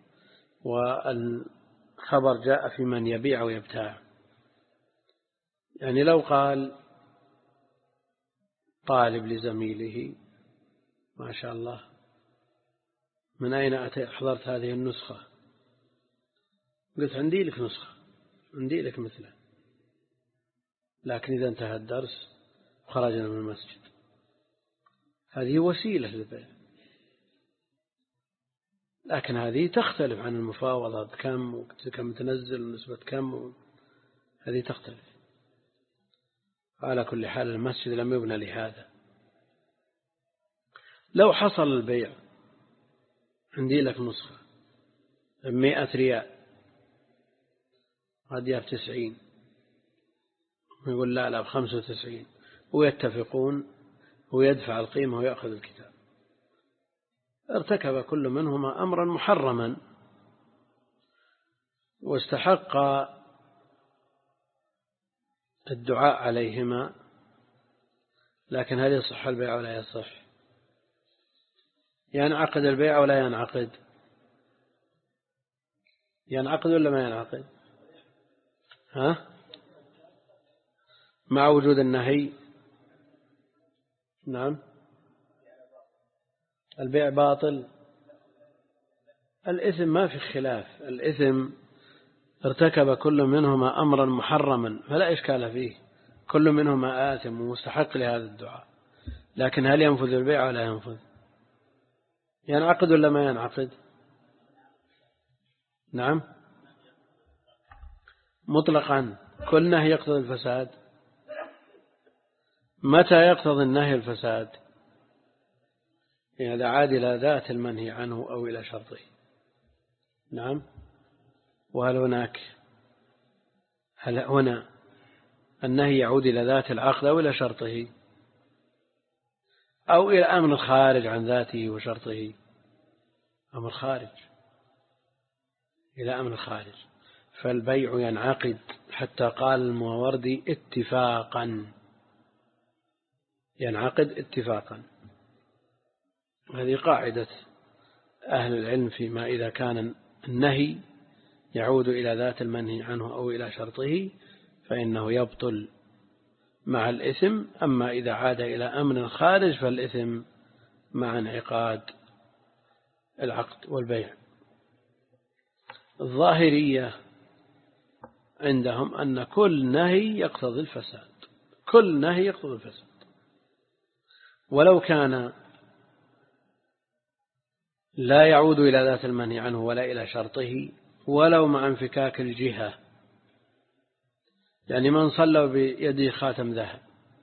والخبر جاء في من يبيع ويبتاع. يعني لو قال طالب لزميله: ما شاء الله، من أين أحضرت هذه النسخة؟ قلت: عندي لك نسخة، عندي لك مثله، لكن إذا انتهى الدرس خرجنا من المسجد. هذه وسيلة للبيع، لكن هذه تختلف عن المفاوضة، كم وكم تنزل نسبة كم، هذه تختلف. على كل حال المسجد لم يبنى لهذا. لو حصل البيع: عندي لك نسخة بمئة ريال، هذه بتسعين، يقول: لا لا بخمسة وتسعين، ويتفقون ويدفع القيمة ويأخذ الكتاب. ارتكب كل منهما أمرا محرما واستحق الدعاء عليهما، لكن هل يصح البيع ولا يصح؟ ينعقد البيع ولا ينعقد؟ ينعقد ولا ما ينعقد؟ ها؟ مع وجود النهي. نعم. البيع باطل. الإثم ما في خلاف، الإثم ارتكب كل منهما أمرا محرما فلا إشكال فيه، كل منهما آثم ومستحق لهذا الدعاء، لكن هل ينفذ البيع ولا ينفذ؟ ينعقد ولا ما ينعقد؟ نعم مطلقا، كل نهي يقتضي الفساد. متى يقتضي النهي الفساد؟ يعني إذا عاد إلى ذات المنهي عنه أو إلى شرطه. نعم. وهل هناك هل هنا النهي يعود إلى ذات العقد أو إلى شرطه أو إلى أمر خارج عن ذاته وشرطه؟ أمر خارج، إلى أمر خارج. فالبيع ينعقد حتى قال الماوردي اتفاقا، ينعقد اتفاقا. هذه قاعدة أهل العلم فيما إذا كان النهي يعود إلى ذات المنهي عنه أو إلى شرطه فإنه يبطل مع الإثم، أما إذا عاد إلى أمر خارج فالإثم مع انعقاد العقد والبيع. الظاهرية عندهم أن كل نهي يقتضي الفساد، كل نهي يقتضي الفساد ولو كان لا يعود إلى ذات المنهي عنه ولا إلى شرطه، ولو مع انفكاك الجهة. يعني من صلى بيده خاتم ذهب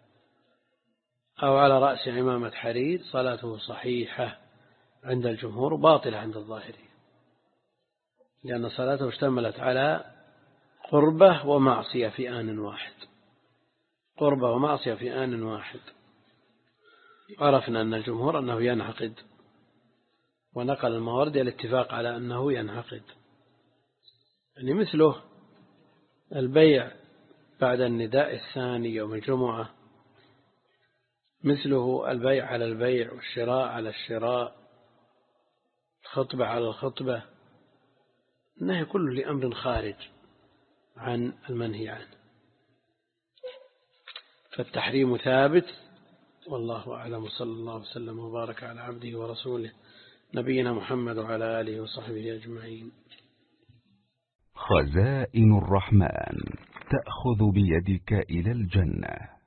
أو على رأس عمامة حرير صلاته صحيحة عند الجمهور، باطلة عند الظاهري، لأن صلاته اشتملت على قربة ومعصية في آن واحد، قربة ومعصية في آن واحد. عرفنا أن الجمهور أنه ينعقد، ونقل الماوردي الاتفاق على أنه ينعقد. يعني مثله البيع بعد النداء الثاني يوم الجمعة، مثله البيع على البيع والشراء على الشراء، الخطبة على الخطبة، النهي كله لأمر خارج عن المنهي عنه، فالتحريم ثابت. والله أعلم، صلى الله وسلم وبارك على عبده ورسوله نبينا محمد وعلى آله وصحبه أجمعين. خزائن الرحمن تأخذ بيدك إلى الجنة.